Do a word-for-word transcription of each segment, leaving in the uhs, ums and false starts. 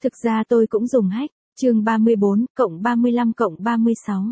Thực ra tôi cũng dùng hack. Chương ba mươi bốn, cộng ba mươi lăm cộng ba mươi sáu.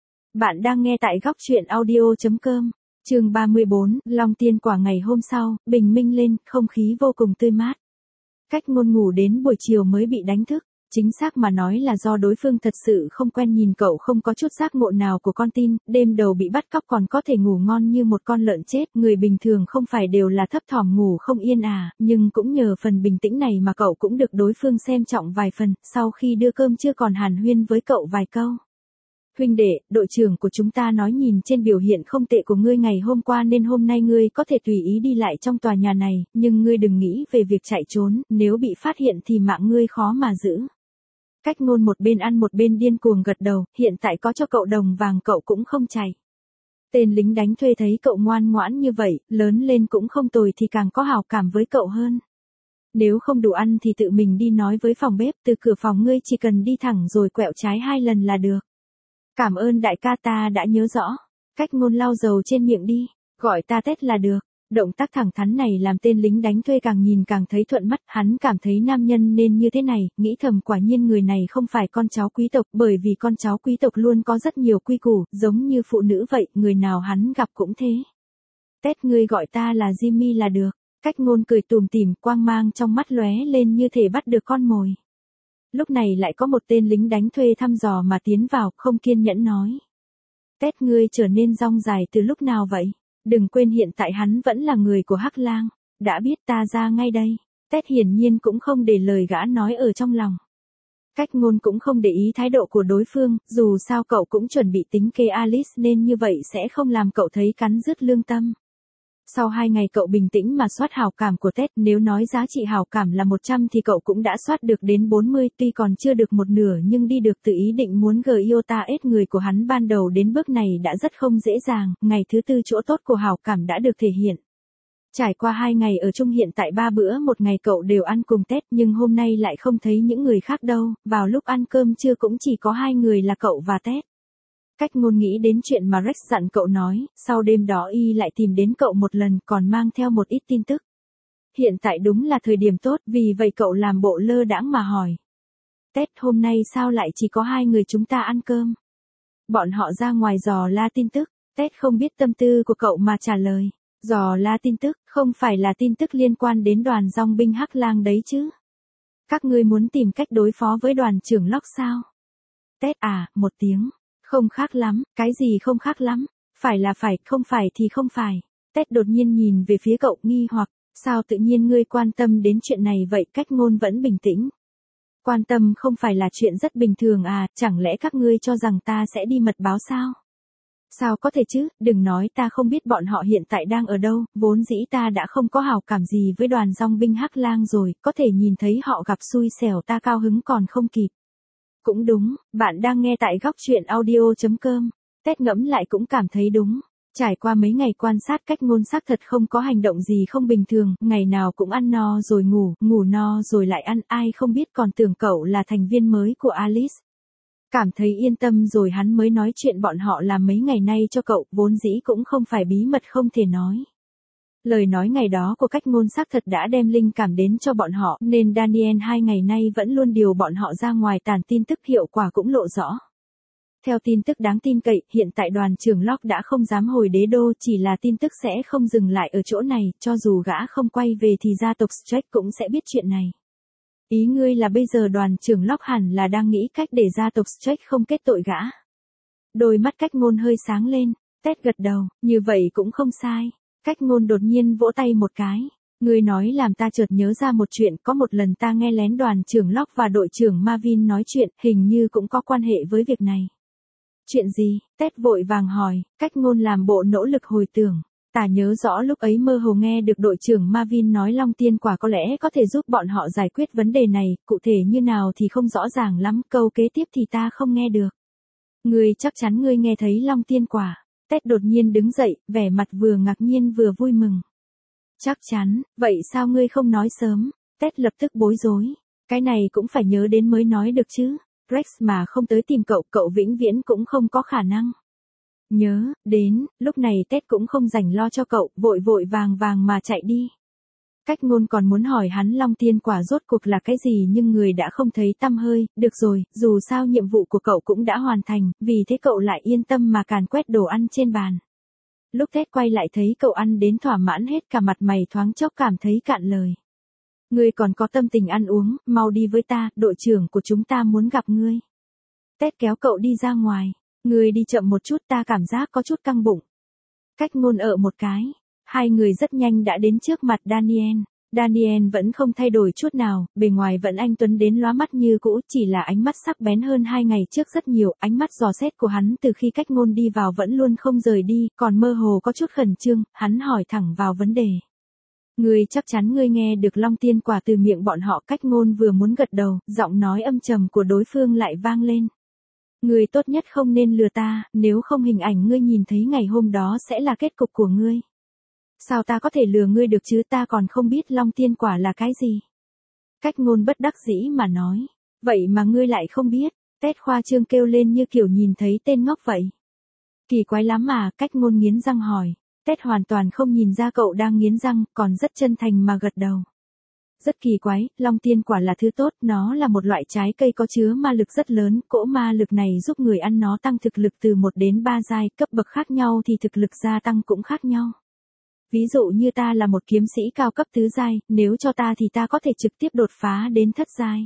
Bạn đang nghe tại góc truyện audio chấm com. Chương ba mươi bốn, Long Tiên Quả ngày hôm sau, bình minh lên, không khí vô cùng tươi mát. Cách Ngôn ngủ đến buổi chiều mới bị đánh thức. Chính xác mà nói là do đối phương thật sự không quen nhìn cậu không có chút giác ngộ nào của con tin, đêm đầu bị bắt cóc còn có thể ngủ ngon như một con lợn chết. Người bình thường không phải đều là thấp thỏm ngủ không yên à, nhưng cũng nhờ phần bình tĩnh này mà cậu cũng được đối phương xem trọng vài phần, sau khi đưa cơm chưa còn hàn huyên với cậu vài câu. Huynh đệ, đội trưởng của chúng ta nói nhìn trên biểu hiện không tệ của ngươi ngày hôm qua nên hôm nay ngươi có thể tùy ý đi lại trong tòa nhà này, nhưng ngươi đừng nghĩ về việc chạy trốn, nếu bị phát hiện thì mạng ngươi khó mà giữ. Cách Ngôn một bên ăn một bên điên cuồng gật đầu, hiện tại có cho cậu đồng vàng cậu cũng không chạy. Tên lính đánh thuê thấy cậu ngoan ngoãn như vậy, lớn lên cũng không tồi thì càng có hảo cảm với cậu hơn. Nếu không đủ ăn thì tự mình đi nói với phòng bếp, từ cửa phòng ngươi chỉ cần đi thẳng rồi quẹo trái hai lần là được. Cảm ơn đại ca, ta đã nhớ rõ. Cách Ngôn lau dầu trên miệng đi, gọi ta Tết là được. Động tác thẳng thắn này làm tên lính đánh thuê càng nhìn càng thấy thuận mắt, hắn cảm thấy nam nhân nên như thế này, nghĩ thầm quả nhiên người này không phải con cháu quý tộc, bởi vì con cháu quý tộc luôn có rất nhiều quy củ, giống như phụ nữ vậy, người nào hắn gặp cũng thế. Tết, ngươi gọi ta là Jimmy là được. Cách Ngôn cười tủm tỉm, quang mang trong mắt lóe lên như thể bắt được con mồi. Lúc này lại có một tên lính đánh thuê thăm dò mà tiến vào, không kiên nhẫn nói. Tết, ngươi trở nên rong dài từ lúc nào vậy? Đừng quên hiện tại hắn vẫn là người của Hắc Lang. Đã biết, ta ra ngay đây. Tết hiển nhiên cũng không để lời gã nói ở trong lòng. Cách Ngôn cũng không để ý thái độ của đối phương, dù sao cậu cũng chuẩn bị tính kê Alice nên như vậy sẽ không làm cậu thấy cắn rứt lương tâm. Sau hai ngày cậu bình tĩnh mà soát hảo cảm của Tết, nếu nói giá trị hảo cảm là một trăm thì cậu cũng đã soát được đến bốn mươi, tuy còn chưa được một nửa nhưng đi được từ ý định muốn gờ yêu ta ết người của hắn ban đầu đến bước này đã rất không dễ dàng, ngày thứ tư chỗ tốt của hảo cảm đã được thể hiện. Trải qua hai ngày ở chung hiện tại ba bữa một ngày cậu đều ăn cùng Tết nhưng hôm nay lại không thấy những người khác đâu, vào lúc ăn cơm trưa cũng chỉ có hai người là cậu và Tết. Cách Ngôn nghĩ đến chuyện mà Rex dặn cậu nói, sau đêm đó y lại tìm đến cậu một lần còn mang theo một ít tin tức. Hiện tại đúng là thời điểm tốt, vì vậy cậu làm bộ lơ đãng mà hỏi. Tết, hôm nay sao lại chỉ có hai người chúng ta ăn cơm? Bọn họ ra ngoài dò la tin tức. Tết không biết tâm tư của cậu mà trả lời. Dò la tin tức, không phải là tin tức liên quan đến đoàn dòng binh Hắc Lang đấy chứ? Các ngươi muốn tìm cách đối phó với đoàn trưởng Locke sao? Tết à, một tiếng. Không khác lắm, cái gì không khác lắm? Phải là phải, không phải thì không phải. Tết đột nhiên nhìn về phía cậu nghi hoặc, sao tự nhiên ngươi quan tâm đến chuyện này vậy? Cách Ngôn vẫn bình tĩnh. Quan tâm không phải là chuyện rất bình thường à, chẳng lẽ các ngươi cho rằng ta sẽ đi mật báo sao? Sao có thể chứ, đừng nói ta không biết bọn họ hiện tại đang ở đâu, vốn dĩ ta đã không có hảo cảm gì với đoàn dòng binh Hắc Lang rồi, có thể nhìn thấy họ gặp xui xẻo ta cao hứng còn không kịp. Cũng đúng, bạn đang nghe tại góc truyện audio chấm com. Tết ngẫm lại cũng cảm thấy đúng. Trải qua mấy ngày quan sát Cách Ngôn xác thật không có hành động gì không bình thường, ngày nào cũng ăn no rồi ngủ, ngủ no rồi lại ăn, ai không biết còn tưởng cậu là thành viên mới của Alice. Cảm thấy yên tâm rồi hắn mới nói chuyện bọn họ làm mấy ngày nay cho cậu, vốn dĩ cũng không phải bí mật không thể nói. Lời nói ngày đó của Cách Ngôn xác thật đã đem linh cảm đến cho bọn họ, nên Daniel hai ngày nay vẫn luôn điều bọn họ ra ngoài tản tin tức, hiệu quả cũng lộ rõ. Theo tin tức đáng tin cậy, hiện tại đoàn trưởng Locke đã không dám hồi đế đô, chỉ là tin tức sẽ không dừng lại ở chỗ này, cho dù gã không quay về thì gia tộc Strake cũng sẽ biết chuyện này. Ý ngươi là bây giờ đoàn trưởng Locke hẳn là đang nghĩ cách để gia tộc Strake không kết tội gã. Đôi mắt Cách Ngôn hơi sáng lên, Tết gật đầu, như vậy cũng không sai. Cách Ngôn đột nhiên vỗ tay một cái. Ngươi nói làm ta chợt nhớ ra một chuyện, có một lần ta nghe lén đoàn trưởng Locke và đội trưởng Marvin nói chuyện, hình như cũng có quan hệ với việc này. Chuyện gì? Tết vội vàng hỏi, Cách Ngôn làm bộ nỗ lực hồi tưởng. Ta nhớ rõ lúc ấy mơ hồ nghe được đội trưởng Marvin nói Long Tiên Quả có lẽ có thể giúp bọn họ giải quyết vấn đề này, cụ thể như nào thì không rõ ràng lắm, câu kế tiếp thì ta không nghe được. Ngươi chắc chắn ngươi nghe thấy Long Tiên Quả. Tết đột nhiên đứng dậy, vẻ mặt vừa ngạc nhiên vừa vui mừng. Chắc chắn, vậy sao ngươi không nói sớm? Tết lập tức bối rối. Cái này cũng phải nhớ đến mới nói được chứ. Rex mà không tới tìm cậu, cậu vĩnh viễn cũng không có khả năng. Nhớ, đến, lúc này Tết cũng không rảnh lo cho cậu, vội vội vàng vàng mà chạy đi. Cách ngôn còn muốn hỏi hắn long tiên quả rốt cuộc là cái gì nhưng người đã không thấy tăm hơi, được rồi, dù sao nhiệm vụ của cậu cũng đã hoàn thành, vì thế cậu lại yên tâm mà càn quét đồ ăn trên bàn. Lúc Ted quay lại thấy cậu ăn đến thỏa mãn hết cả mặt mày thoáng chốc cảm thấy cạn lời. Ngươi còn có tâm tình ăn uống, mau đi với ta, đội trưởng của chúng ta muốn gặp ngươi. Ted kéo cậu đi ra ngoài. Ngươi đi chậm một chút, ta cảm giác có chút căng bụng. Cách ngôn ở một cái. Hai người rất nhanh đã đến trước mặt Daniel. Daniel vẫn không thay đổi chút nào, bề ngoài vẫn anh tuấn đến lóa mắt như cũ, chỉ là ánh mắt sắc bén hơn hai ngày trước rất nhiều, ánh mắt dò xét của hắn từ khi cách ngôn đi vào vẫn luôn không rời đi, còn mơ hồ có chút khẩn trương, hắn hỏi thẳng vào vấn đề. Ngươi chắc chắn ngươi nghe được long tiên quả từ miệng bọn họ. Cách ngôn vừa muốn gật đầu, giọng nói âm trầm của đối phương lại vang lên. Ngươi tốt nhất không nên lừa ta, nếu không hình ảnh ngươi nhìn thấy ngày hôm đó sẽ là kết cục của ngươi. Sao ta có thể lừa ngươi được chứ, ta còn không biết long tiên quả là cái gì. Cách ngôn bất đắc dĩ mà nói. Vậy mà ngươi lại không biết. Ted khoa trương kêu lên như kiểu nhìn thấy tên ngốc vậy. Kỳ quái lắm mà, cách ngôn nghiến răng hỏi. Ted hoàn toàn không nhìn ra cậu đang nghiến răng, còn rất chân thành mà gật đầu. Rất kỳ quái, long tiên quả là thứ tốt, nó là một loại trái cây có chứa ma lực rất lớn, cỗ ma lực này giúp người ăn nó tăng thực lực từ một đến ba giai, cấp bậc khác nhau thì thực lực gia tăng cũng khác nhau. Ví dụ như ta là một kiếm sĩ cao cấp tứ giai, nếu cho ta thì ta có thể trực tiếp đột phá đến thất giai.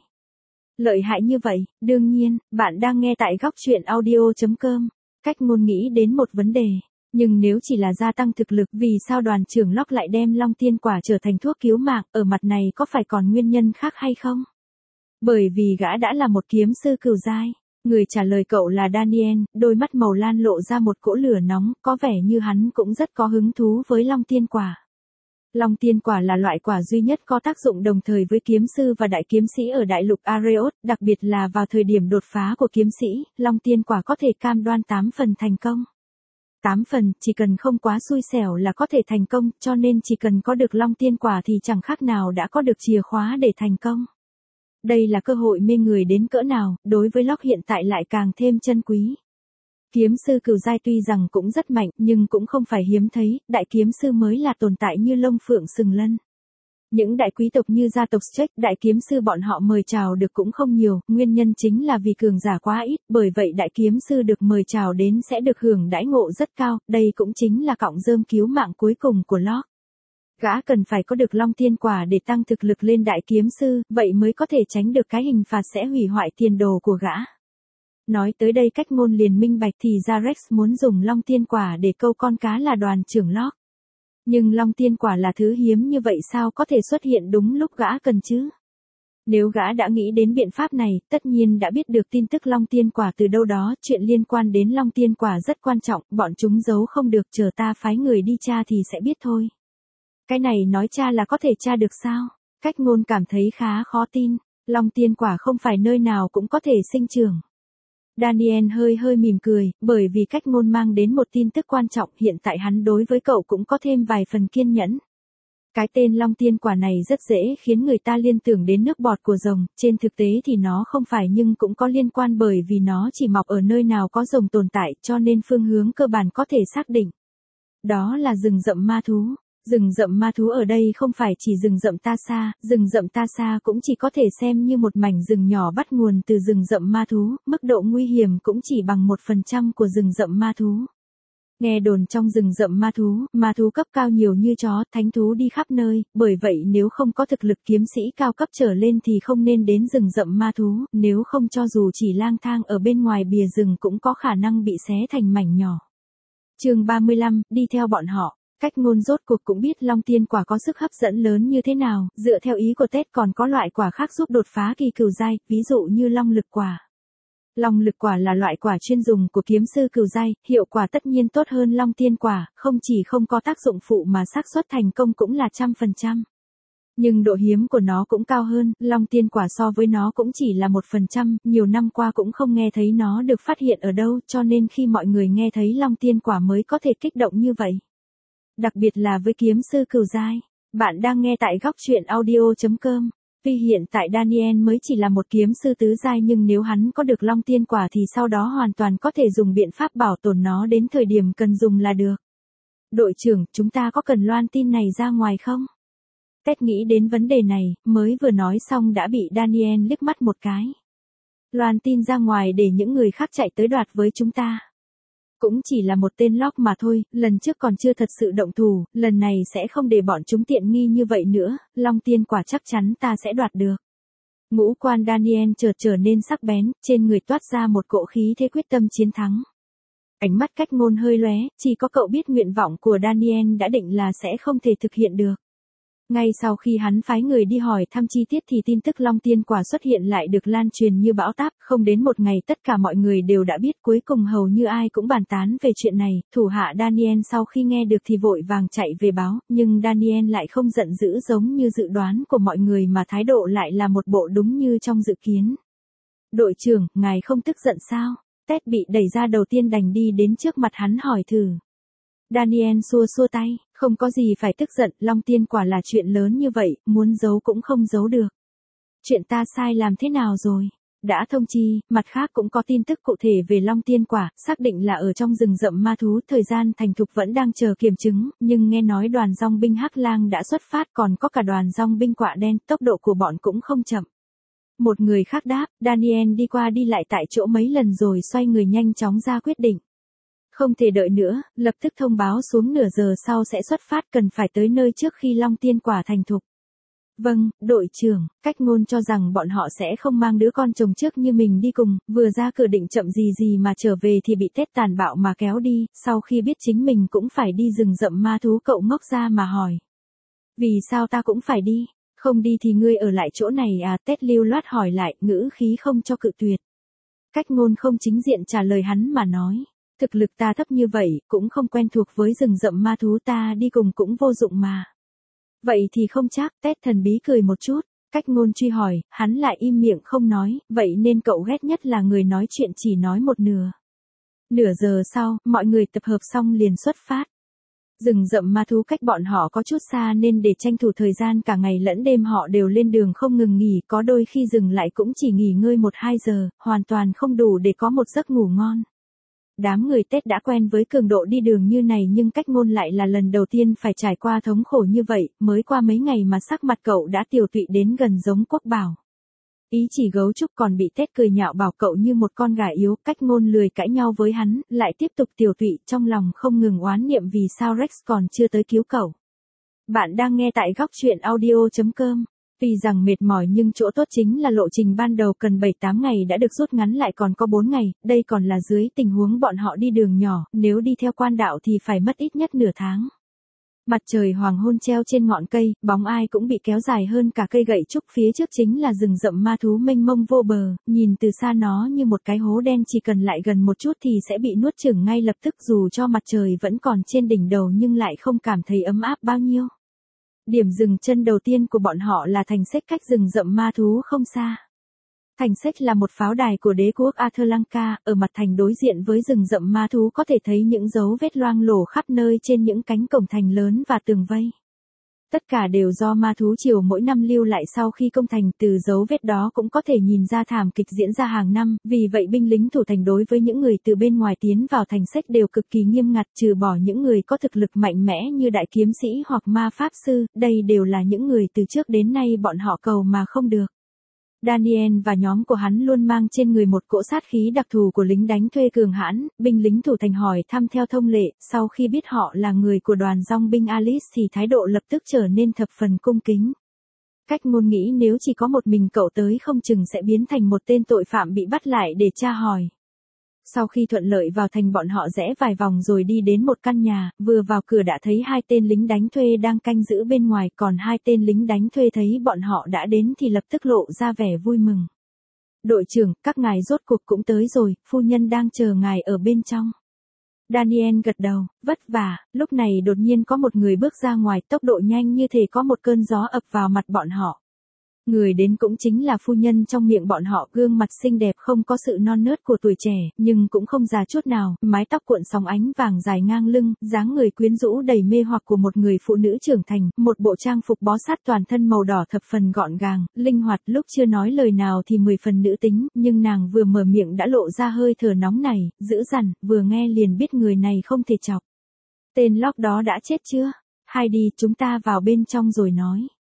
Lợi hại như vậy, đương nhiên, bạn đang nghe tại góc truyện audio chấm com. Cách ngôn nghĩ đến một vấn đề. Nhưng nếu chỉ là gia tăng thực lực, vì sao đoàn trưởng Locke lại đem long tiên quả trở thành thuốc cứu mạng, ở mặt này có phải còn nguyên nhân khác hay không? Bởi vì gã đã là một kiếm sư cửu giai. Người trả lời cậu là Daniel, đôi mắt màu lan lộ ra một cỗ lửa nóng, có vẻ như hắn cũng rất có hứng thú với long tiên quả. Long tiên quả là loại quả duy nhất có tác dụng đồng thời với kiếm sư và đại kiếm sĩ ở đại lục Areos, đặc biệt là vào thời điểm đột phá của kiếm sĩ, long tiên quả có thể cam đoan tám phần thành công. tám phần, chỉ cần không quá xui xẻo là có thể thành công, cho nên chỉ cần có được long tiên quả thì chẳng khác nào đã có được chìa khóa để thành công. Đây là cơ hội mê người đến cỡ nào, đối với Locke hiện tại lại càng thêm chân quý. Kiếm sư cửu giai tuy rằng cũng rất mạnh, nhưng cũng không phải hiếm thấy, đại kiếm sư mới là tồn tại như lông phượng sừng lân. Những đại quý tộc như gia tộc Strake, đại kiếm sư bọn họ mời chào được cũng không nhiều, nguyên nhân chính là vì cường giả quá ít, bởi vậy đại kiếm sư được mời chào đến sẽ được hưởng đãi ngộ rất cao, đây cũng chính là cọng rơm cứu mạng cuối cùng của Locke. Gã cần phải có được long tiên quả để tăng thực lực lên đại kiếm sư, vậy mới có thể tránh được cái hình phạt sẽ hủy hoại tiền đồ của gã. Nói tới đây cách ngôn liền minh bạch thì ra Rex muốn dùng long tiên quả để câu con cá là đoàn trưởng Locke. Nhưng long tiên quả là thứ hiếm như vậy sao có thể xuất hiện đúng lúc gã cần chứ? Nếu gã đã nghĩ đến biện pháp này, tất nhiên đã biết được tin tức long tiên quả từ đâu đó, chuyện liên quan đến long tiên quả rất quan trọng, bọn chúng giấu không được, chờ ta phái người đi tra thì sẽ biết thôi. Cái này nói tra là có thể tra được sao? Cách ngôn cảm thấy khá khó tin, long tiên quả không phải nơi nào cũng có thể sinh trưởng. Daniel hơi hơi mỉm cười, bởi vì cách ngôn mang đến một tin tức quan trọng, hiện tại hắn đối với cậu cũng có thêm vài phần kiên nhẫn. Cái tên long tiên quả này rất dễ khiến người ta liên tưởng đến nước bọt của rồng, trên thực tế thì nó không phải nhưng cũng có liên quan bởi vì nó chỉ mọc ở nơi nào có rồng tồn tại cho nên phương hướng cơ bản có thể xác định. Đó là rừng rậm ma thú. Rừng rậm ma thú ở đây không phải chỉ rừng rậm Ta Sa, rừng rậm Ta Sa cũng chỉ có thể xem như một mảnh rừng nhỏ bắt nguồn từ rừng rậm ma thú, mức độ nguy hiểm cũng chỉ bằng một phần trăm của rừng rậm ma thú. Nghe đồn trong rừng rậm ma thú, ma thú cấp cao nhiều như chó, thánh thú đi khắp nơi, bởi vậy nếu không có thực lực kiếm sĩ cao cấp trở lên thì không nên đến rừng rậm ma thú, nếu không cho dù chỉ lang thang ở bên ngoài bìa rừng cũng có khả năng bị xé thành mảnh nhỏ. Chương ba mươi lăm, đi theo bọn họ. Cách ngôn rốt cuộc cũng biết long tiên quả có sức hấp dẫn lớn như thế nào, dựa theo ý của Ted còn có loại quả khác giúp đột phá kỳ cửu giai, ví dụ như long lực quả. Long lực quả là loại quả chuyên dùng của kiếm sư cửu giai, hiệu quả tất nhiên tốt hơn long tiên quả, không chỉ không có tác dụng phụ mà xác suất thành công cũng là trăm phần trăm. Nhưng độ hiếm của nó cũng cao hơn, long tiên quả so với nó cũng chỉ là một phần trăm, nhiều năm qua cũng không nghe thấy nó được phát hiện ở đâu, cho nên khi mọi người nghe thấy long tiên quả mới có thể kích động như vậy. Đặc biệt là với kiếm sư cửu giai. Bạn đang nghe tại góc truyện audio chấm com. Tuy hiện tại Daniel mới chỉ là một kiếm sư tứ giai nhưng nếu hắn có được long tiên quả thì sau đó hoàn toàn có thể dùng biện pháp bảo tồn nó đến thời điểm cần dùng là được. Đội trưởng, chúng ta có cần loan tin này ra ngoài không? Ted nghĩ đến vấn đề này, mới vừa nói xong đã bị Daniel liếc mắt một cái. Loan tin ra ngoài để những người khác chạy tới đoạt với chúng ta. Cũng chỉ là một tên lóc mà thôi, lần trước còn chưa thật sự động thủ, lần này sẽ không để bọn chúng tiện nghi như vậy nữa, long tiên quả chắc chắn ta sẽ đoạt được. Ngũ quan Daniel chợt trở nên sắc bén, trên người toát ra một cỗ khí thế quyết tâm chiến thắng. Ánh mắt Cách Ngôn hơi lóe, chỉ có cậu biết nguyện vọng của Daniel đã định là sẽ không thể thực hiện được. Ngay sau khi hắn phái người đi hỏi thăm chi tiết thì tin tức long tiên quả xuất hiện lại được lan truyền như bão táp, không đến một ngày tất cả mọi người đều đã biết, cuối cùng hầu như ai cũng bàn tán về chuyện này. Thủ hạ Daniel sau khi nghe được thì vội vàng chạy về báo, nhưng Daniel lại không giận dữ giống như dự đoán của mọi người mà thái độ lại là một bộ đúng như trong dự kiến. Đội trưởng, ngài không tức giận sao? Ted bị đẩy ra đầu tiên đành đi đến trước mặt hắn hỏi thử. Daniel xua xua tay, không có gì phải tức giận, long tiên quả là chuyện lớn như vậy, muốn giấu cũng không giấu được. Chuyện ta sai làm thế nào rồi? Đã thông chi, mặt khác cũng có tin tức cụ thể về long tiên quả, xác định là ở trong rừng rậm ma thú, thời gian thành thục vẫn đang chờ kiểm chứng, nhưng nghe nói đoàn dòng binh Hắc Lang đã xuất phát, còn có cả đoàn dòng binh quạ đen, tốc độ của bọn cũng không chậm. Một người khác đáp, Daniel đi qua đi lại tại chỗ mấy lần rồi xoay người nhanh chóng ra quyết định. Không thể đợi nữa, lập tức thông báo xuống nửa giờ sau sẽ xuất phát, cần phải tới nơi trước khi long tiên quả thành thục. Vâng, đội trưởng, Cách Ngôn cho rằng bọn họ sẽ không mang đứa con chồng trước như mình đi cùng, vừa ra cửa định chậm gì gì mà trở về thì bị Ted tàn bạo mà kéo đi, sau khi biết chính mình cũng phải đi rừng rậm ma thú cậu ngốc ra mà hỏi. Vì sao ta cũng phải đi? Không đi thì ngươi ở lại chỗ này à? Ted lưu loát hỏi lại, ngữ khí không cho cự tuyệt. Cách Ngôn không chính diện trả lời hắn mà nói. Thực lực ta thấp như vậy, cũng không quen thuộc với rừng rậm ma thú, ta đi cùng cũng vô dụng mà. Vậy thì không chắc. Ted thần bí cười một chút. Cách Ngôn truy hỏi, hắn lại im miệng không nói, vậy nên cậu ghét nhất là người nói chuyện chỉ nói một nửa. Nửa giờ sau, mọi người tập hợp xong liền xuất phát. Rừng rậm ma thú cách bọn họ có chút xa nên để tranh thủ thời gian cả ngày lẫn đêm họ đều lên đường không ngừng nghỉ, có đôi khi dừng lại cũng chỉ nghỉ ngơi một hai giờ, hoàn toàn không đủ để có một giấc ngủ ngon. Đám người Tết đã quen với cường độ đi đường như này nhưng Cách Ngôn lại là lần đầu tiên phải trải qua thống khổ như vậy, mới qua mấy ngày mà sắc mặt cậu đã tiều tụy đến gần giống Quốc Bảo. Ý chỉ gấu trúc còn bị Tết cười nhạo bảo cậu như một con gà yếu, Cách Ngôn lười cãi nhau với hắn, lại tiếp tục tiều tụy, trong lòng không ngừng oán niệm vì sao Rex còn chưa tới cứu cậu. Bạn đang nghe tại góc truyện audio chấm com. Tuy rằng mệt mỏi nhưng chỗ tốt chính là lộ trình ban đầu cần bảy tám ngày đã được rút ngắn lại còn có bốn ngày, đây còn là dưới tình huống bọn họ đi đường nhỏ, nếu đi theo quan đạo thì phải mất ít nhất nửa tháng. Mặt trời hoàng hôn treo trên ngọn cây, bóng ai cũng bị kéo dài hơn cả cây gậy trúc, phía trước chính là rừng rậm ma thú mênh mông vô bờ, nhìn từ xa nó như một cái hố đen, chỉ cần lại gần một chút thì sẽ bị nuốt chửng ngay lập tức, dù cho mặt trời vẫn còn trên đỉnh đầu nhưng lại không cảm thấy ấm áp bao nhiêu. Điểm dừng chân đầu tiên của bọn họ là thành Sách cách rừng rậm ma thú không xa. Thành Sách là một pháo đài của đế quốc Atlanca, ở mặt thành đối diện với rừng rậm ma thú có thể thấy những dấu vết loang lổ khắp nơi trên những cánh cổng thành lớn và tường vây. Tất cả đều do ma thú triều mỗi năm lưu lại sau khi công thành, từ dấu vết đó cũng có thể nhìn ra thảm kịch diễn ra hàng năm, vì vậy binh lính thủ thành đối với những người từ bên ngoài tiến vào thành Sách đều cực kỳ nghiêm ngặt, trừ bỏ những người có thực lực mạnh mẽ như đại kiếm sĩ hoặc ma pháp sư, đây đều là những người từ trước đến nay bọn họ cầu mà không được. Daniel và nhóm của hắn luôn mang trên người một cỗ sát khí đặc thù của lính đánh thuê cường hãn, binh lính thủ thành hỏi thăm theo thông lệ, sau khi biết họ là người của đoàn dòng binh Alice thì thái độ lập tức trở nên thập phần cung kính. Cách Ngôn nghĩ nếu chỉ có một mình cậu tới không chừng sẽ biến thành một tên tội phạm bị bắt lại để tra hỏi. Sau khi thuận lợi vào thành bọn họ rẽ vài vòng rồi đi đến một căn nhà, vừa vào cửa đã thấy hai tên lính đánh thuê đang canh giữ bên ngoài, còn hai tên lính đánh thuê thấy bọn họ đã đến thì lập tức lộ ra vẻ vui mừng. Đội trưởng, các ngài rốt cuộc cũng tới rồi, phu nhân đang chờ ngài ở bên trong. Daniel gật đầu, vất vả, lúc này đột nhiên có một người bước ra ngoài, tốc độ nhanh như thể có một cơn gió ập vào mặt bọn họ. Người đến cũng chính là phu nhân trong miệng bọn họ, gương mặt xinh đẹp không có sự non nớt của tuổi trẻ, nhưng cũng không già chút nào, mái tóc cuộn sóng ánh vàng dài ngang lưng, dáng người quyến rũ đầy mê hoặc của một người phụ nữ trưởng thành, một bộ trang phục bó sát toàn thân màu đỏ thập phần gọn gàng, linh hoạt, lúc chưa nói lời nào thì mười phần nữ tính, nhưng nàng vừa mở miệng đã lộ ra hơi thở nóng này, dữ dằn, vừa nghe liền biết người này không thể chọc. Tên lóc đó đã chết chưa? Hai đi, chúng ta vào bên trong rồi nói.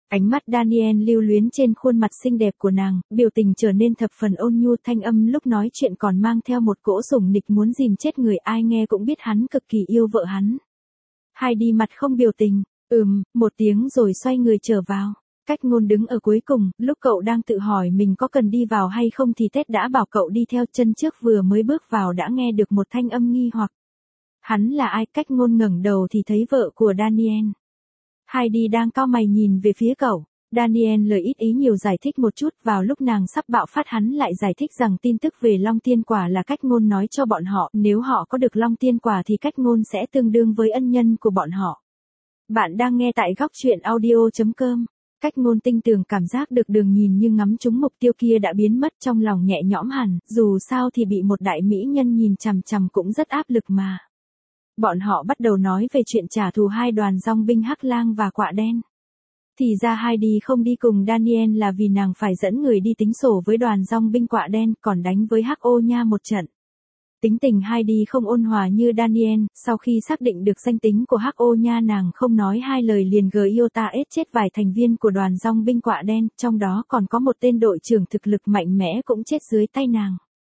Ánh mắt Daniel lưu luyến trên khuôn mặt xinh đẹp của nàng, biểu tình trở nên thập phần ôn nhu, thanh âm lúc nói chuyện còn mang theo một cỗ sủng nịch muốn dìm chết người, ai nghe cũng biết hắn cực kỳ yêu vợ hắn. Heidi mặt không biểu tình, ừm, một tiếng rồi xoay người trở vào. Cách ngôn đứng ở cuối cùng, lúc cậu đang tự hỏi mình có cần đi vào hay không thì Ted đã bảo cậu đi theo, chân trước vừa mới bước vào đã nghe được một thanh âm nghi hoặc. Hắn là ai? Cách ngôn ngẩng đầu thì thấy vợ của Daniel. Heidi đang cau mày nhìn về phía cậu. Daniel lời ít ý nhiều giải thích một chút, vào lúc nàng sắp bạo phát hắn lại giải thích rằng tin tức về Long Tiên Quả là cách ngôn nói cho bọn họ, nếu họ có được Long Tiên Quả thì cách ngôn sẽ tương đương với ân nhân của bọn họ. Bạn đang nghe tại góc truyện audio chấm com. Cách ngôn tinh tường cảm giác được đường nhìn như ngắm trúng mục tiêu kia đã biến mất, trong lòng nhẹ nhõm hẳn, dù sao thì bị một đại mỹ nhân nhìn chằm chằm cũng rất áp lực mà. Bọn họ bắt đầu nói về chuyện trả thù hai đoàn dòng binh Hắc Lang và Quạ Đen. Thì ra Heidi không đi cùng Daniel là vì nàng phải dẫn người đi tính sổ với đoàn dòng binh Quạ Đen, còn đánh với Hắc Ô Nha một trận. Tính tình Heidi không ôn hòa như Daniel, sau khi xác định được danh tính của Hắc Ô Nha nàng không nói hai lời liền Giota ết chết vài thành viên của đoàn dòng binh Quạ Đen, trong đó còn có một tên đội trưởng thực lực mạnh mẽ cũng chết dưới tay nàng.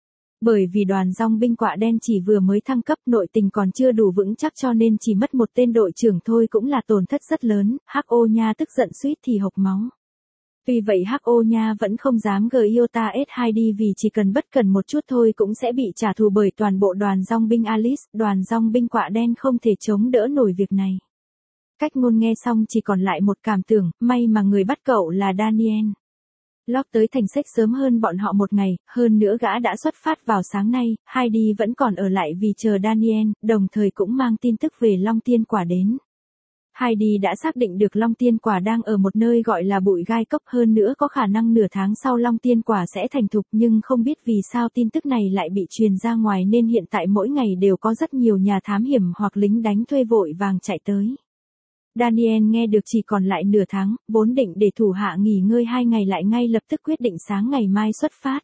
Bởi vì đoàn dòng binh Quạ Đen chỉ vừa mới thăng cấp, nội tình còn chưa đủ vững chắc cho nên chỉ mất một tên đội trưởng thôi cũng là tổn thất rất lớn. Hắc Ô Nha tức giận suýt thì hộc máu. Tuy vậy Hắc Ô Nha vẫn không dám Giota ết Heidi vì chỉ cần bất cần một chút thôi cũng sẽ bị trả thù bởi toàn bộ đoàn dòng binh Alice, đoàn dòng binh Quạ Đen không thể chống đỡ nổi việc này. Cách ngôn nghe xong chỉ còn lại một cảm tưởng, may mà người bắt cậu là Daniel. Locke tới thành sách sớm hơn bọn họ một ngày, hơn nữa gã đã xuất phát vào sáng nay, Heidi vẫn còn ở lại vì chờ Daniel, đồng thời cũng mang tin tức về Long Tiên Quả đến. Heidi đã xác định được Long Tiên Quả đang ở một nơi gọi là Bụi Gai Cốc, hơn nữa có khả năng nửa tháng sau Long Tiên Quả sẽ thành thục, nhưng không biết vì sao tin tức này lại bị truyền ra ngoài nên hiện tại mỗi ngày đều có rất nhiều nhà thám hiểm hoặc lính đánh thuê vội vàng chạy tới. Daniel nghe được chỉ còn lại nửa tháng, vốn định để thủ hạ nghỉ ngơi hai ngày lại ngay lập tức quyết định sáng ngày mai xuất phát.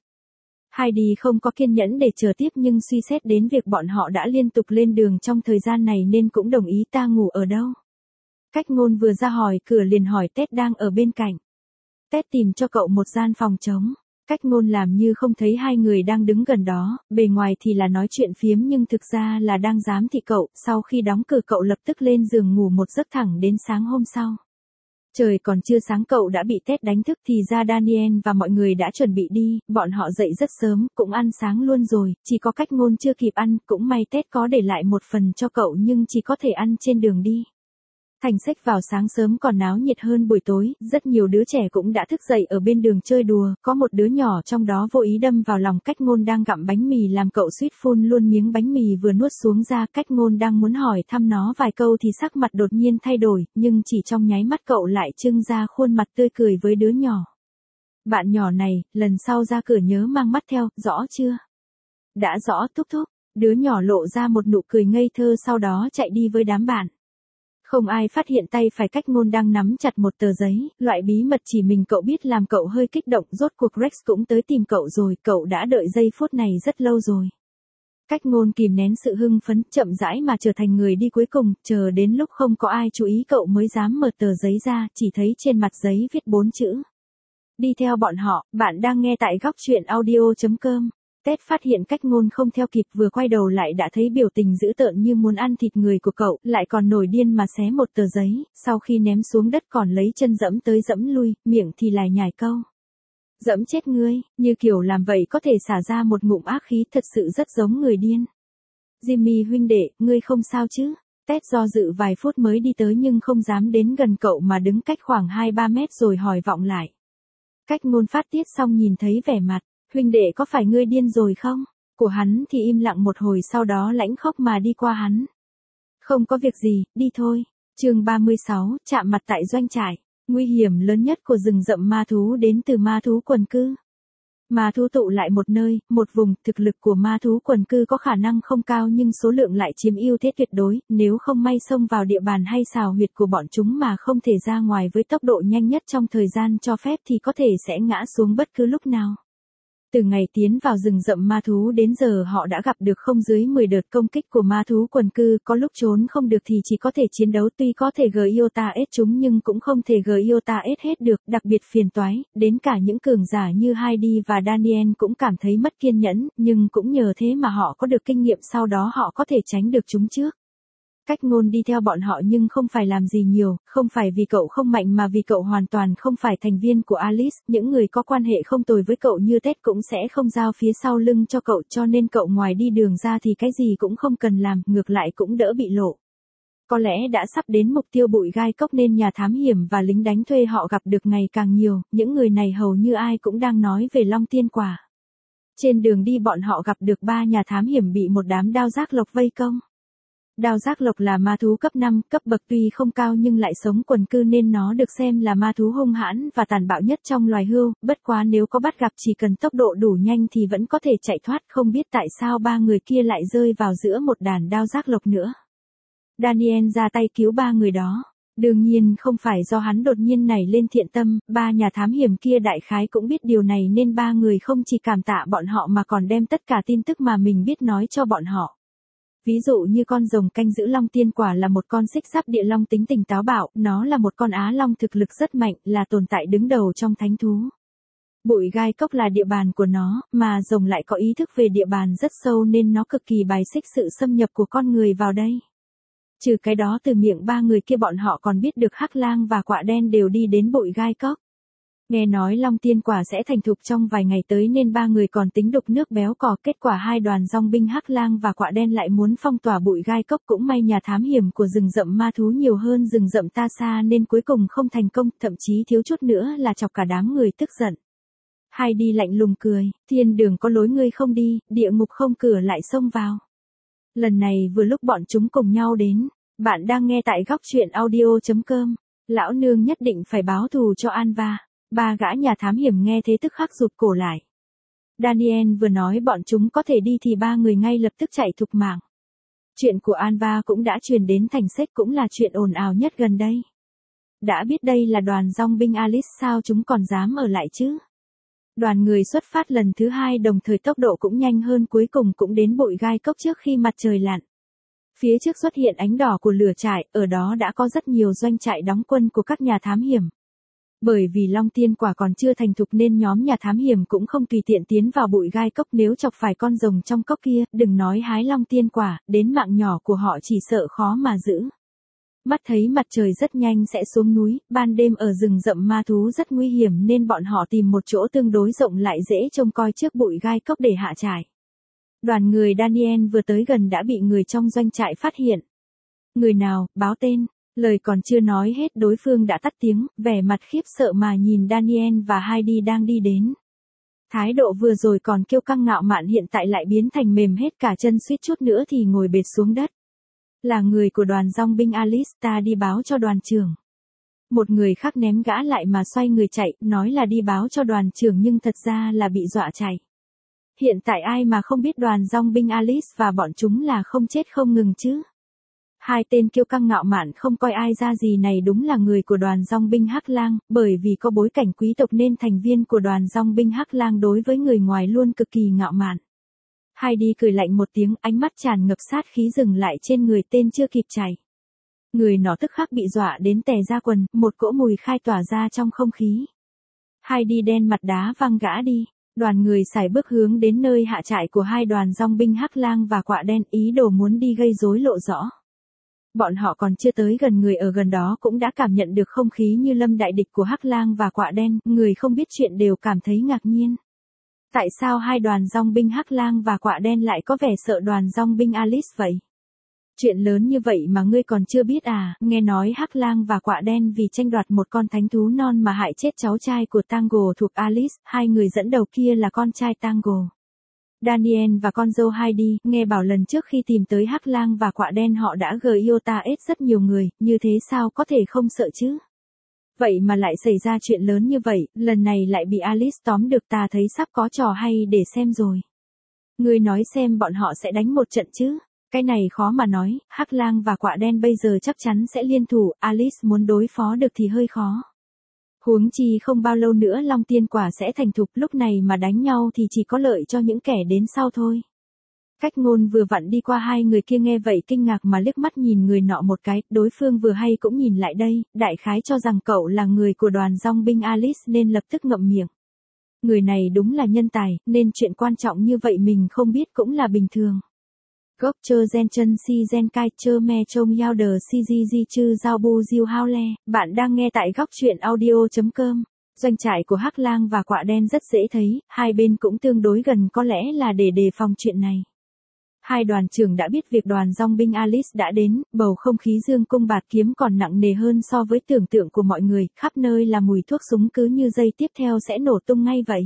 Heidi không có kiên nhẫn để chờ tiếp nhưng suy xét đến việc bọn họ đã liên tục lên đường trong thời gian này nên cũng đồng ý. Ta ngủ ở đâu? Cách ngôn vừa ra hỏi cửa liền hỏi Ted đang ở bên cạnh. Ted tìm cho cậu một gian phòng trống. Cách ngôn làm như không thấy hai người đang đứng gần đó, bề ngoài thì là nói chuyện phiếm nhưng thực ra là đang giám thị cậu. Sau khi đóng cửa cậu lập tức lên giường ngủ một giấc thẳng đến sáng hôm sau. Trời còn chưa sáng cậu đã bị Ted đánh thức, thì ra Daniel và mọi người đã chuẩn bị đi, bọn họ dậy rất sớm, cũng ăn sáng luôn rồi, chỉ có cách ngôn chưa kịp ăn, cũng may Ted có để lại một phần cho cậu nhưng chỉ có thể ăn trên đường đi. Thành sách vào sáng sớm còn náo nhiệt hơn buổi tối, rất nhiều đứa trẻ cũng đã thức dậy ở bên đường chơi đùa, có một đứa nhỏ trong đó vô ý đâm vào lòng cách ngôn đang gặm bánh mì làm cậu suýt phun luôn miếng bánh mì vừa nuốt xuống ra. Cách ngôn đang muốn hỏi thăm nó vài câu thì sắc mặt đột nhiên thay đổi, nhưng chỉ trong nháy mắt cậu lại trưng ra khuôn mặt tươi cười với đứa nhỏ. Bạn nhỏ này, lần sau ra cửa nhớ mang mắt theo, rõ chưa? Đã rõ thúc thúc, đứa nhỏ lộ ra một nụ cười ngây thơ sau đó chạy đi với đám bạn. Không ai phát hiện tay phải cách ngôn đang nắm chặt một tờ giấy, loại bí mật chỉ mình cậu biết làm cậu hơi kích động. Rốt cuộc Rex cũng tới tìm cậu rồi, cậu đã đợi giây phút này rất lâu rồi. Cách ngôn kìm nén sự hưng phấn, chậm rãi mà trở thành người đi cuối cùng, chờ đến lúc không có ai chú ý cậu mới dám mở tờ giấy ra, chỉ thấy trên mặt giấy viết bốn chữ. Đi theo bọn họ. Bạn đang nghe tại góc truyện audio chấm com. Ted phát hiện cách ngôn không theo kịp, vừa quay đầu lại đã thấy biểu tình dữ tợn như muốn ăn thịt người của cậu, lại còn nổi điên mà xé một tờ giấy, sau khi ném xuống đất còn lấy chân dẫm tới dẫm lui, miệng thì lại nhải câu. Dẫm chết ngươi, như kiểu làm vậy có thể xả ra một ngụm ác khí, thật sự rất giống người điên. Jimmy huynh đệ, ngươi không sao chứ? Ted do dự vài phút mới đi tới nhưng không dám đến gần cậu mà đứng cách khoảng hai ba mét rồi hỏi vọng lại. Cách ngôn phát tiết xong nhìn thấy vẻ mặt. Huynh đệ có phải ngươi điên rồi không? Của hắn thì im lặng một hồi sau đó lãnh khóc mà đi qua hắn. Không có việc gì, đi thôi. Chương ba mươi sáu, chạm mặt tại doanh trại. Nguy hiểm lớn nhất của rừng rậm ma thú đến từ ma thú quần cư. Ma thú tụ lại một nơi, một vùng, thực lực của ma thú quần cư có khả năng không cao nhưng số lượng lại chiếm ưu thế tuyệt đối, nếu không may xông vào địa bàn hay xào huyệt của bọn chúng mà không thể ra ngoài với tốc độ nhanh nhất trong thời gian cho phép thì có thể sẽ ngã xuống bất cứ lúc nào. Từ ngày tiến vào rừng rậm ma thú đến giờ họ đã gặp được không dưới mười đợt công kích của ma thú quần cư, có lúc trốn không được thì chỉ có thể chiến đấu, tuy có thể Giota ết chúng nhưng cũng không thể Giota ết hết được, đặc biệt phiền toái, đến cả những cường giả như Heidi và Daniel cũng cảm thấy mất kiên nhẫn, nhưng cũng nhờ thế mà họ có được kinh nghiệm, sau đó họ có thể tránh được chúng trước. Cách ngôn đi theo bọn họ nhưng không phải làm gì nhiều, không phải vì cậu không mạnh mà vì cậu hoàn toàn không phải thành viên của Alice, những người có quan hệ không tồi với cậu như Ted cũng sẽ không giao phía sau lưng cho cậu, cho nên cậu ngoài đi đường ra thì cái gì cũng không cần làm, ngược lại cũng đỡ bị lộ. Có lẽ đã sắp đến mục tiêu bụi gai cốc nên nhà thám hiểm và lính đánh thuê họ gặp được ngày càng nhiều, những người này hầu như ai cũng đang nói về Long Tiên Quả. Trên đường đi bọn họ gặp được ba nhà thám hiểm bị một đám đao giác lộc vây công. Đao giác lộc là ma thú cấp năm, cấp bậc tuy không cao nhưng lại sống quần cư nên nó được xem là ma thú hung hãn và tàn bạo nhất trong loài hươu, bất quá nếu có bắt gặp chỉ cần tốc độ đủ nhanh thì vẫn có thể chạy thoát, không biết tại sao ba người kia lại rơi vào giữa một đàn đao giác lộc nữa. Daniel ra tay cứu ba người đó. Đương nhiên không phải do hắn đột nhiên nảy lên thiện tâm, ba nhà thám hiểm kia đại khái cũng biết điều này nên ba người không chỉ cảm tạ bọn họ mà còn đem tất cả tin tức mà mình biết nói cho bọn họ. Ví dụ như con rồng canh giữ Long Tiên Quả là một con xích giáp địa long tính tình táo bạo, nó là một con á long thực lực rất mạnh, là tồn tại đứng đầu trong thánh thú. Bụi gai cốc là địa bàn của nó, mà rồng lại có ý thức về địa bàn rất sâu nên nó cực kỳ bài xích sự xâm nhập của con người vào đây. Trừ cái đó từ miệng ba người kia bọn họ còn biết được Hắc Lang và Quạ Đen đều đi đến bụi gai cốc. Nghe nói Long Tiên Quả sẽ thành thục trong vài ngày tới nên ba người còn tính đục nước béo cò, kết quả hai đoàn dòng binh Hắc Lang và Quạ Đen lại muốn phong tỏa bụi gai cốc, cũng may nhà thám hiểm của rừng rậm ma thú nhiều hơn rừng rậm ta xa nên cuối cùng không thành công, thậm chí thiếu chút nữa là chọc cả đám người tức giận. Heidi lạnh lùng cười, thiên đường có lối ngươi không đi, địa ngục không cửa lại xông vào. Lần này vừa lúc bọn chúng cùng nhau đến, bạn đang nghe tại góc truyện audio chấm com, lão nương nhất định phải báo thù cho Anva. Ba gã nhà thám hiểm nghe thế tức khắc rụt cổ lại. Daniel vừa nói bọn chúng có thể đi thì ba người ngay lập tức chạy thục mạng. Chuyện của Anva cũng đã truyền đến thành sách, cũng là chuyện ồn ào nhất gần đây. Đã biết đây là đoàn dòng binh Alice sao chúng còn dám ở lại chứ? Đoàn người xuất phát lần thứ hai đồng thời tốc độ cũng nhanh hơn, cuối cùng cũng đến bụi gai cốc trước khi mặt trời lặn. Phía trước xuất hiện ánh đỏ của lửa trại, ở đó đã có rất nhiều doanh trại đóng quân của các nhà thám hiểm. Bởi vì Long Tiên Quả còn chưa thành thục nên nhóm nhà thám hiểm cũng không tùy tiện tiến vào bụi gai cốc, nếu chọc phải con rồng trong cốc kia, đừng nói hái Long Tiên Quả, đến mạng nhỏ của họ chỉ sợ khó mà giữ. Mắt thấy mặt trời rất nhanh sẽ xuống núi, ban đêm ở rừng rậm ma thú rất nguy hiểm nên bọn họ tìm một chỗ tương đối rộng lại dễ trông coi trước bụi gai cốc để hạ trại. Đoàn người Daniel vừa tới gần đã bị người trong doanh trại phát hiện. Người nào, báo tên. Lời còn chưa nói hết đối phương đã tắt tiếng, vẻ mặt khiếp sợ mà nhìn Daniel và Heidi đang đi đến. Thái độ vừa rồi còn kiêu căng ngạo mạn hiện tại lại biến thành mềm hết cả chân, suýt chút nữa thì ngồi bệt xuống đất. Là người của đoàn dòng binh Alice, ta đi báo cho đoàn trưởng. Một người khác ném gã lại mà xoay người chạy, nói là đi báo cho đoàn trưởng nhưng thật ra là bị dọa chạy. Hiện tại ai mà không biết đoàn dòng binh Alice và bọn chúng là không chết không ngừng chứ. Hai tên kiêu căng ngạo mạn không coi ai ra gì này đúng là người của đoàn dòng binh Hắc Lang, bởi vì có bối cảnh quý tộc nên thành viên của đoàn dòng binh Hắc Lang đối với người ngoài luôn cực kỳ ngạo mạn. Heidi cười lạnh một tiếng, ánh mắt tràn ngập sát khí dừng lại trên người tên chưa kịp chạy. Người nó tức khắc bị dọa đến tè ra quần, một cỗ mùi khai tỏa ra trong không khí. Heidi đen mặt đá văng gã đi. Đoàn người sải bước hướng đến nơi hạ trại của hai đoàn dòng binh Hắc Lang và Quạ Đen, ý đồ muốn đi gây rối lộ rõ. Bọn họ còn chưa tới gần, người ở gần đó cũng đã cảm nhận được không khí như lâm đại địch của Hắc Lang và Quạ Đen, người không biết chuyện đều cảm thấy ngạc nhiên. Tại sao hai đoàn dòng binh Hắc Lang và Quạ Đen lại có vẻ sợ đoàn dòng binh Alice vậy? Chuyện lớn như vậy mà ngươi còn chưa biết à? Nghe nói Hắc Lang và Quạ Đen vì tranh đoạt một con thánh thú non mà hại chết cháu trai của Tango thuộc Alice, hai người dẫn đầu kia là con trai Tango. Daniel và con dâu Heidi, nghe bảo lần trước khi tìm tới Hắc Lang và Quạ Đen họ đã Giota ết rất nhiều người, như thế sao có thể không sợ chứ? Vậy mà lại xảy ra chuyện lớn như vậy, lần này lại bị Alice tóm được, ta thấy sắp có trò hay để xem rồi. Ngươi nói xem bọn họ sẽ đánh một trận chứ? Cái này khó mà nói, Hắc Lang và Quạ Đen bây giờ chắc chắn sẽ liên thủ, Alice muốn đối phó được thì hơi khó. Huống chi không bao lâu nữa Long Tiên Quả sẽ thành thục, lúc này mà đánh nhau thì chỉ có lợi cho những kẻ đến sau thôi. Cách Ngôn vừa vặn đi qua, hai người kia nghe vậy kinh ngạc mà liếc mắt nhìn người nọ một cái, đối phương vừa hay cũng nhìn lại đây, đại khái cho rằng cậu là người của đoàn dong binh Alice nên lập tức ngậm miệng. Người này đúng là nhân tài, nên chuyện quan trọng như vậy mình không biết cũng là bình thường. Gốc chơ gen chân si gen cai chơ me trông yao đờ si di di chư giao bu diêu hao le, bạn đang nghe tại góc truyện audio.com. Doanh trại của Hắc Lang và Quạ Đen rất dễ thấy, hai bên cũng tương đối gần, có lẽ là để đề phòng chuyện này. Hai đoàn trưởng đã biết việc đoàn dong binh Alice đã đến, bầu không khí dương cung bạt kiếm còn nặng nề hơn so với tưởng tượng của mọi người, khắp nơi là mùi thuốc súng cứ như giây tiếp theo sẽ nổ tung ngay vậy.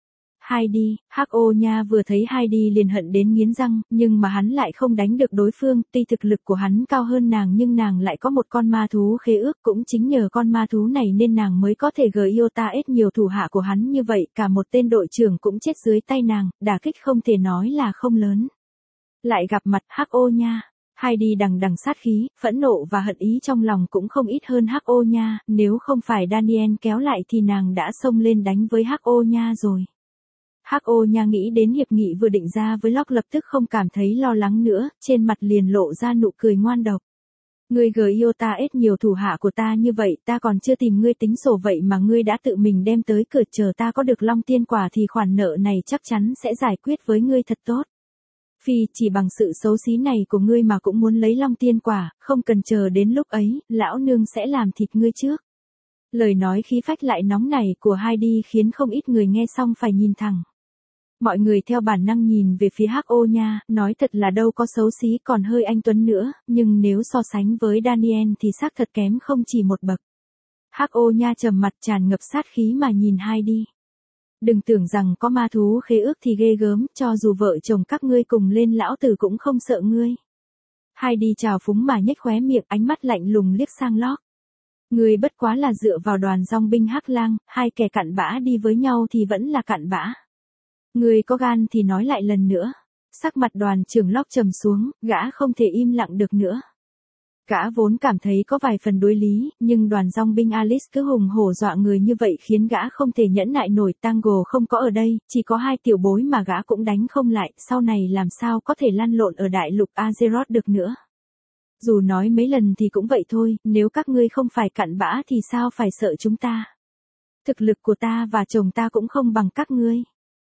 Heidi, Hắc Ô Nha vừa thấy Heidi liền hận đến nghiến răng, nhưng mà hắn lại không đánh được đối phương, tuy thực lực của hắn cao hơn nàng nhưng nàng lại có một con ma thú khế ước, cũng chính nhờ con ma thú này nên nàng mới có thể gợi yêu ta ết nhiều thủ hạ của hắn như vậy, cả một tên đội trưởng cũng chết dưới tay nàng, đả kích không thể nói là không lớn. Lại gặp mặt Hắc Ô Nha, Heidi đằng đằng sát khí, phẫn nộ và hận ý trong lòng cũng không ít hơn Hắc Ô Nha, nếu không phải Daniel kéo lại thì nàng đã xông lên đánh với Hắc Ô Nha rồi. Hắc Ô Nha nghĩ đến hiệp nghị vừa định ra với Locke lập tức không cảm thấy lo lắng nữa, trên mặt liền lộ ra nụ cười ngoan độc. Ngươi gợi yêu ta ết nhiều thủ hạ của ta như vậy, ta còn chưa tìm ngươi tính sổ vậy mà ngươi đã tự mình đem tới cửa, chờ ta có được Long Tiên Quả thì khoản nợ này chắc chắn sẽ giải quyết với ngươi thật tốt. Phi, chỉ bằng sự xấu xí này của ngươi mà cũng muốn lấy Long Tiên Quả, không cần chờ đến lúc ấy, lão nương sẽ làm thịt ngươi trước. Lời nói khí phách lại nóng nảy của Heidi khiến không ít người nghe xong phải nhìn thẳng. Mọi người theo bản năng nhìn về phía Hắc Ô Nha, nói thật là đâu có xấu xí, còn hơi anh tuấn nữa, nhưng nếu so sánh với Daniel thì xác thật kém không chỉ một bậc. Hắc Ô Nha trầm mặt tràn ngập sát khí mà nhìn Heidi. Đừng tưởng rằng có ma thú khế ước thì ghê gớm, cho dù vợ chồng các ngươi cùng lên lão tử cũng không sợ ngươi. Heidi trào phúng mà nhếch khóe miệng, ánh mắt lạnh lùng liếc sang Locke. Ngươi bất quá là dựa vào đoàn dong binh Hắc Lang, hai kẻ cặn bã đi với nhau thì vẫn là cặn bã. Ngươi có gan thì nói lại lần nữa. Sắc mặt đoàn trưởng Locke trầm xuống, gã không thể im lặng được nữa. Gã vốn cảm thấy có vài phần đối lý, nhưng đoàn dong binh Alice cứ hùng hổ dọa người như vậy khiến gã không thể nhẫn nại nổi. Tango không có ở đây, chỉ có hai tiểu bối mà gã cũng đánh không lại, sau này làm sao có thể lăn lộn ở đại lục Azeroth được nữa. Dù nói mấy lần thì cũng vậy thôi, nếu các ngươi không phải cặn bã thì sao phải sợ chúng ta. Thực lực của ta và chồng ta cũng không bằng các ngươi.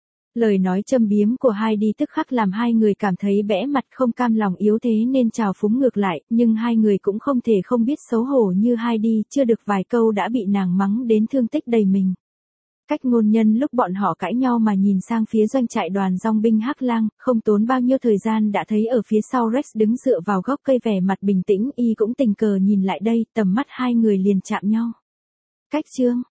Lời nói châm biếm của Heidi tức khắc làm hai người cảm thấy bẽ mặt, không cam lòng yếu thế nên trào phúng ngược lại, nhưng hai người cũng không thể không biết xấu hổ như Heidi, chưa được vài câu đã bị nàng mắng đến thương tích đầy mình. Cách Ngôn nhân lúc bọn họ cãi nhau mà nhìn sang phía doanh trại đoàn dong binh Hắc Lang, không tốn bao nhiêu thời gian đã thấy ở phía sau Rex đứng dựa vào gốc cây vẻ mặt bình tĩnh, y cũng tình cờ nhìn lại đây, tầm mắt hai người liền chạm nhau. Cách chương